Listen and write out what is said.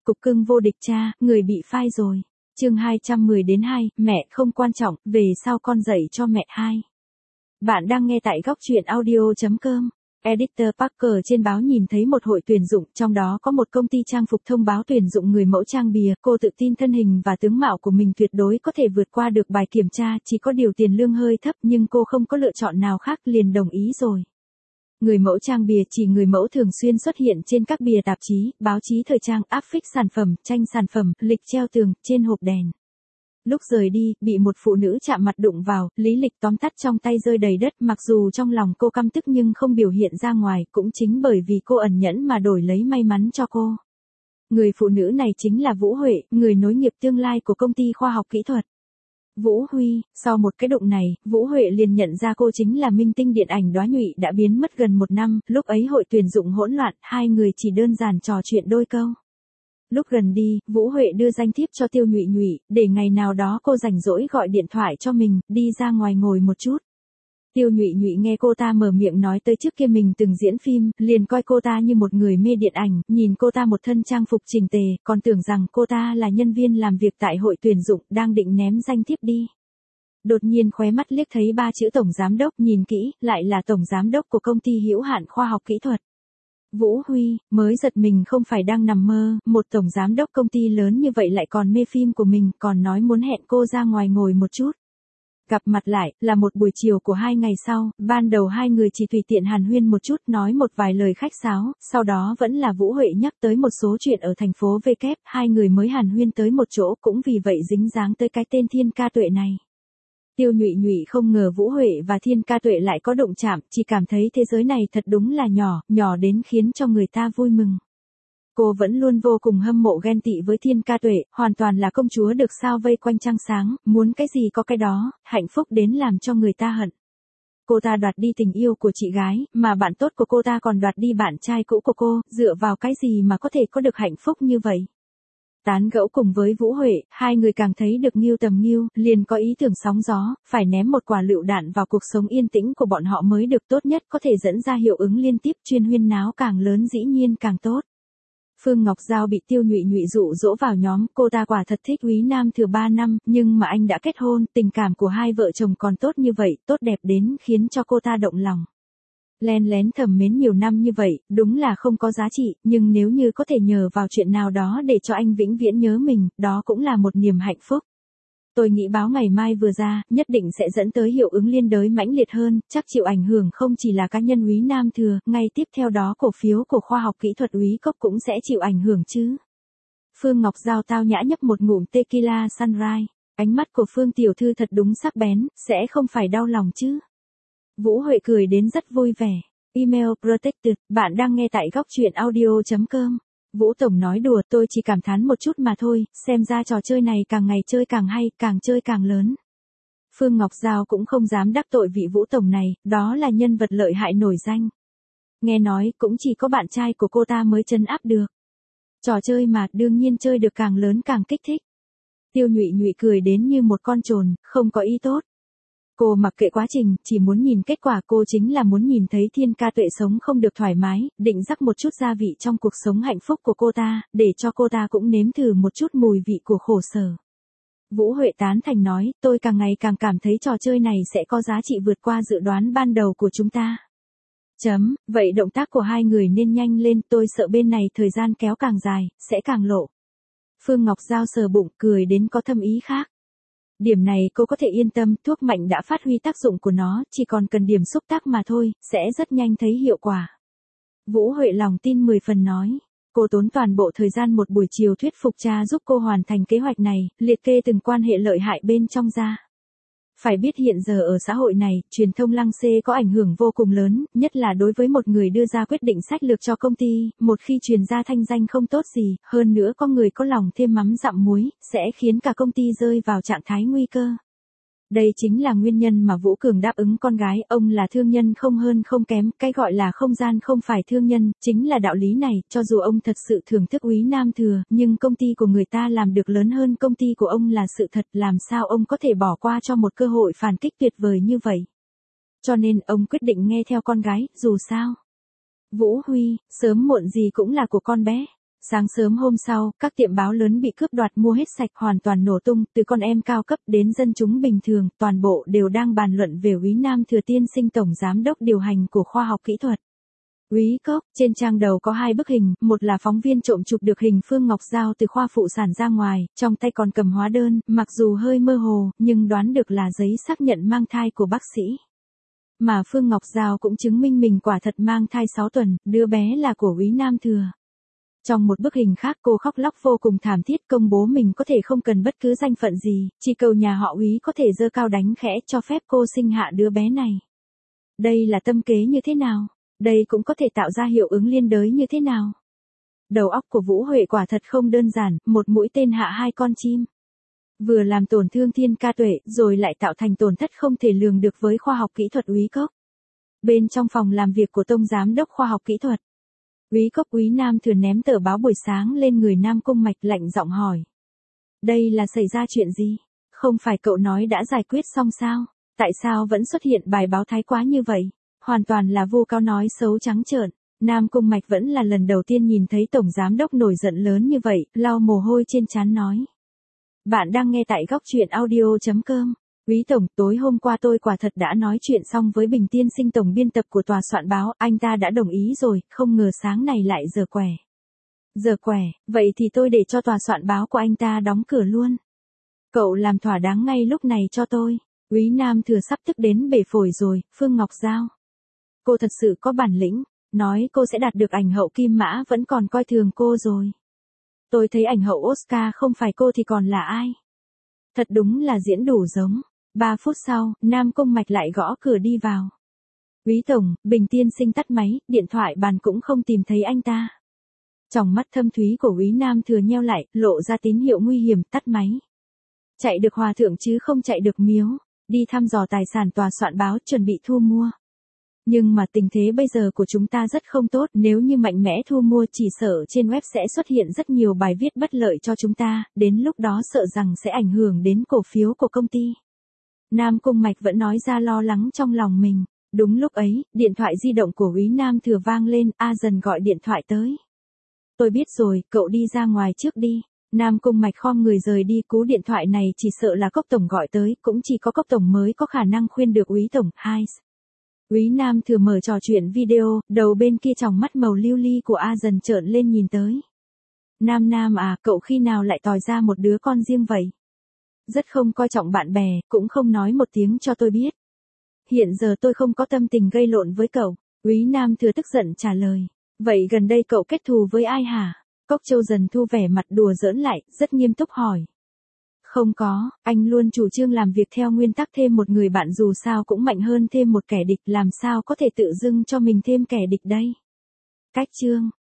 cục cưng vô địch cha, người bị phai rồi. Chương 210-2, mẹ không quan trọng, về sau con dạy cho mẹ 2. Bạn đang nghe tại góc truyện audio.com. Editor Parker trên báo nhìn thấy một hội tuyển dụng, trong đó có một công ty trang phục thông báo tuyển dụng người mẫu trang bìa. Cô tự tin thân hình và tướng mạo của mình tuyệt đối có thể vượt qua được bài kiểm tra, chỉ có điều tiền lương hơi thấp nhưng cô không có lựa chọn nào khác liền đồng ý rồi. Người mẫu trang bìa chỉ người mẫu thường xuyên xuất hiện trên các bìa tạp chí, báo chí thời trang, áp phích sản phẩm, tranh sản phẩm, lịch treo tường, trên hộp đèn. Lúc rời đi, bị một phụ nữ chạm mặt đụng vào, lý lịch tóm tắt trong tay rơi đầy đất, mặc dù trong lòng cô căm tức nhưng không biểu hiện ra ngoài, cũng chính bởi vì cô ẩn nhẫn mà đổi lấy may mắn cho cô. Người phụ nữ này chính là Vũ Huệ, người nối nghiệp tương lai của công ty khoa học kỹ thuật. Vũ Huy, sau một cái đụng này, Vũ Huệ liền nhận ra cô chính là minh tinh điện ảnh Đóa Nhụy đã biến mất gần 1 năm, lúc ấy hội tuyển dụng hỗn loạn, hai người chỉ đơn giản trò chuyện đôi câu. Lúc gần đi, Vũ Huệ đưa danh thiếp cho Tiêu Nhụy Nhụy, để ngày nào đó cô rảnh rỗi gọi điện thoại cho mình, đi ra ngoài ngồi một chút. Tiêu Nhụy Nhụy nghe cô ta mở miệng nói tới trước kia mình từng diễn phim, liền coi cô ta như một người mê điện ảnh, nhìn cô ta một thân trang phục chỉnh tề, còn tưởng rằng cô ta là nhân viên làm việc tại hội tuyển dụng, đang định ném danh thiếp đi. Đột nhiên khóe mắt liếc thấy 3 chữ tổng giám đốc, nhìn kỹ, lại là tổng giám đốc của công ty hữu hạn khoa học kỹ thuật. Vũ Huy, mới giật mình không phải đang nằm mơ, một tổng giám đốc công ty lớn như vậy lại còn mê phim của mình, còn nói muốn hẹn cô ra ngoài ngồi một chút. Gặp mặt lại, là một buổi chiều của 2 ngày sau, ban đầu hai người chỉ tùy tiện hàn huyên một chút, nói một vài lời khách sáo, sau đó vẫn là Vũ Huệ nhắc tới một số chuyện ở thành phố V kép, hai người mới hàn huyên tới một chỗ, cũng vì vậy dính dáng tới cái tên Thiên Ca Tuệ này. Tiêu Nhụy Nhụy không ngờ Vũ Huệ và Thiên Ca Tuệ lại có động chạm, chỉ cảm thấy thế giới này thật đúng là nhỏ, nhỏ đến khiến cho người ta vui mừng. Cô vẫn luôn vô cùng hâm mộ ghen tị với Thiên Ca Tuệ, hoàn toàn là công chúa được sao vây quanh trăng sáng, muốn cái gì có cái đó, hạnh phúc đến làm cho người ta hận. Cô ta đoạt đi tình yêu của chị gái, mà bạn tốt của cô ta còn đoạt đi bạn trai cũ của cô, dựa vào cái gì mà có thể có được hạnh phúc như vậy? Tán gẫu cùng với Vũ Huệ, hai người càng thấy được nghiêu tầm nghiêu, liền có ý tưởng sóng gió, phải ném một quả lựu đạn vào cuộc sống yên tĩnh của bọn họ mới được, tốt nhất có thể dẫn ra hiệu ứng liên tiếp, chuyên huyên náo càng lớn dĩ nhiên càng tốt. Phương Ngọc Giao bị Tiêu Nhụy Nhụy dụ dỗ vào nhóm, cô ta quả thật thích Úy Nam Thừa 3 năm, nhưng mà anh đã kết hôn, tình cảm của hai vợ chồng còn tốt như vậy, tốt đẹp đến khiến cho cô ta động lòng. Len lén thầm mến nhiều năm như vậy, đúng là không có giá trị, nhưng nếu như có thể nhờ vào chuyện nào đó để cho anh vĩnh viễn nhớ mình, đó cũng là một niềm hạnh phúc. Tôi nghĩ báo ngày mai vừa ra, nhất định sẽ dẫn tới hiệu ứng liên đới mãnh liệt hơn, chắc chịu ảnh hưởng không chỉ là cá nhân Úy Nam Thừa, ngay tiếp theo đó cổ phiếu của khoa học kỹ thuật Úy Cốc cũng sẽ chịu ảnh hưởng chứ. Phương Ngọc Giao tao nhã nhấp một ngụm tequila sunrise, ánh mắt của Phương tiểu thư thật đúng sắc bén, sẽ không phải đau lòng chứ. Vũ Huệ cười đến rất vui vẻ. Email protected, bạn đang nghe tại góc truyện audio.com. Vũ Tổng nói đùa, tôi chỉ cảm thán một chút mà thôi, xem ra trò chơi này càng ngày chơi càng hay, càng chơi càng lớn. Phương Ngọc Giao cũng không dám đắc tội vị Vũ Tổng này, đó là nhân vật lợi hại nổi danh. Nghe nói, cũng chỉ có bạn trai của cô ta mới trấn áp được. Trò chơi mà, đương nhiên chơi được càng lớn càng kích thích. Tiêu Nhụy Nhụy cười đến như một con trồn, không có ý tốt. Cô mặc kệ quá trình, chỉ muốn nhìn kết quả, cô chính là muốn nhìn thấy Thiên Ca Tuệ sống không được thoải mái, định rắc một chút gia vị trong cuộc sống hạnh phúc của cô ta, để cho cô ta cũng nếm thử một chút mùi vị của khổ sở. Vũ Huệ tán thành nói, tôi càng ngày càng cảm thấy trò chơi này sẽ có giá trị vượt qua dự đoán ban đầu của chúng ta. Vậy động tác của hai người nên nhanh lên, tôi sợ bên này thời gian kéo càng dài, sẽ càng lộ. Phương Ngọc Giao sờ bụng, cười đến có thâm ý khác. Điểm này cô có thể yên tâm, thuốc mạnh đã phát huy tác dụng của nó, chỉ còn cần điểm xúc tác mà thôi, sẽ rất nhanh thấy hiệu quả. Vũ Huệ lòng tin 10 phần nói. Cô tốn toàn bộ thời gian một buổi chiều thuyết phục cha giúp cô hoàn thành kế hoạch này, liệt kê từng quan hệ lợi hại bên trong ra. Phải biết hiện giờ ở xã hội này, truyền thông lăng xê có ảnh hưởng vô cùng lớn, nhất là đối với một người đưa ra quyết định sách lược cho công ty, một khi truyền ra thanh danh không tốt gì, hơn nữa có người có lòng thêm mắm dặm muối, sẽ khiến cả công ty rơi vào trạng thái nguy cơ. Đây chính là nguyên nhân mà Vũ Cường đáp ứng con gái, ông là thương nhân không hơn không kém, cái gọi là không gian không phải thương nhân, chính là đạo lý này, cho dù ông thật sự thưởng thức Úy Nam Thừa, nhưng công ty của người ta làm được lớn hơn công ty của ông là sự thật, làm sao ông có thể bỏ qua cho một cơ hội phản kích tuyệt vời như vậy. Cho nên ông quyết định nghe theo con gái, dù sao. Vũ Huy, sớm muộn gì cũng là của con bé. Sáng sớm hôm sau, các tiệm báo lớn bị cướp đoạt mua hết sạch hoàn toàn nổ tung, từ con em cao cấp đến dân chúng bình thường, toàn bộ đều đang bàn luận về Úy Nam Thừa tiên sinh tổng giám đốc điều hành của khoa học kỹ thuật. Úy Cốc, trên trang đầu có 2 bức hình, một là phóng viên trộm chụp được hình Phương Ngọc Giao từ khoa phụ sản ra ngoài, trong tay còn cầm hóa đơn, mặc dù hơi mơ hồ, nhưng đoán được là giấy xác nhận mang thai của bác sĩ. Mà Phương Ngọc Giao cũng chứng minh mình quả thật mang thai 6 tuần, đứa bé là của Úy Nam Thừa. Trong một bức hình khác cô khóc lóc vô cùng thảm thiết công bố mình có thể không cần bất cứ danh phận gì, chỉ cầu nhà họ Úy có thể giơ cao đánh khẽ cho phép cô sinh hạ đứa bé này. Đây là tâm kế như thế nào? Đây cũng có thể tạo ra hiệu ứng liên đới như thế nào? Đầu óc của Vũ Huệ quả thật không đơn giản, một mũi tên hạ 2 con chim. Vừa làm tổn thương Thiên Ca Tuệ, rồi lại tạo thành tổn thất không thể lường được với khoa học kỹ thuật Úy Cốc. Bên trong phòng làm việc của Tông Giám đốc khoa học kỹ thuật, Úy Cốc Úy Nam Thừa ném tờ báo buổi sáng lên người Nam Cung Mạch lạnh giọng hỏi. Đây là xảy ra chuyện gì? Không phải cậu nói đã giải quyết xong sao? Tại sao vẫn xuất hiện bài báo thái quá như vậy? Hoàn toàn là vu cáo nói xấu trắng trợn. Nam Cung Mạch vẫn là lần đầu tiên nhìn thấy Tổng Giám đốc nổi giận lớn như vậy, lau mồ hôi trên trán nói. Bạn đang nghe tại góc truyện audio.com. Úy Tổng, tối hôm qua tôi quả thật đã nói chuyện xong với Bình Tiên Sinh tổng biên tập của tòa soạn báo, anh ta đã đồng ý rồi, không ngờ sáng này lại giờ quẻ. Giờ quẻ, vậy thì tôi để cho tòa soạn báo của anh ta đóng cửa luôn. Cậu làm thỏa đáng ngay lúc này cho tôi. Úy Nam Thừa sắp tức đến bể phổi rồi, Phương Ngọc Giao. Cô thật sự có bản lĩnh, nói cô sẽ đạt được ảnh hậu Kim Mã vẫn còn coi thường cô rồi. Tôi thấy ảnh hậu Oscar không phải cô thì còn là ai? Thật đúng là diễn đủ giống. 3 phút sau, Nam Cung Mạch lại gõ cửa đi vào. Úy Tổng, Bình Tiên Sinh tắt máy, điện thoại bàn cũng không tìm thấy anh ta. Tròng mắt thâm thúy của Úy Nam Thừa nheo lại, lộ ra tín hiệu nguy hiểm, tắt máy. Chạy được hòa thượng chứ không chạy được miếu, đi thăm dò tài sản tòa soạn báo chuẩn bị thu mua. Nhưng mà tình thế bây giờ của chúng ta rất không tốt, nếu như mạnh mẽ thu mua chỉ sợ trên web sẽ xuất hiện rất nhiều bài viết bất lợi cho chúng ta, đến lúc đó sợ rằng sẽ ảnh hưởng đến cổ phiếu của công ty. Nam Cung Mạch vẫn nói ra lo lắng trong lòng mình. Đúng lúc ấy, điện thoại di động của Úy Nam Thừa vang lên, A Dần gọi điện thoại tới. Tôi biết rồi, cậu đi ra ngoài trước đi. Nam Cung Mạch khom người rời đi, cú điện thoại này chỉ sợ là Cốc Tổng gọi tới, cũng chỉ có Cốc Tổng mới có khả năng khuyên được Úy Tổng. Hai. Úy Nam Thừa mở trò chuyện video, đầu bên kia tròng mắt màu lưu ly của A Dần trợn lên nhìn tới. Nam à, cậu khi nào lại tòi ra một đứa con riêng vậy? Rất không coi trọng bạn bè, cũng không nói một tiếng cho tôi biết. Hiện giờ tôi không có tâm tình gây lộn với cậu. Úy Nam Thừa tức giận trả lời. Vậy gần đây cậu kết thù với ai hả? Cốc Châu Dần thu vẻ mặt đùa giỡn lại, rất nghiêm túc hỏi. Không có, anh luôn chủ trương làm việc theo nguyên tắc thêm một người bạn dù sao cũng mạnh hơn thêm một kẻ địch, làm sao có thể tự dưng cho mình thêm kẻ địch đây. Cách chương,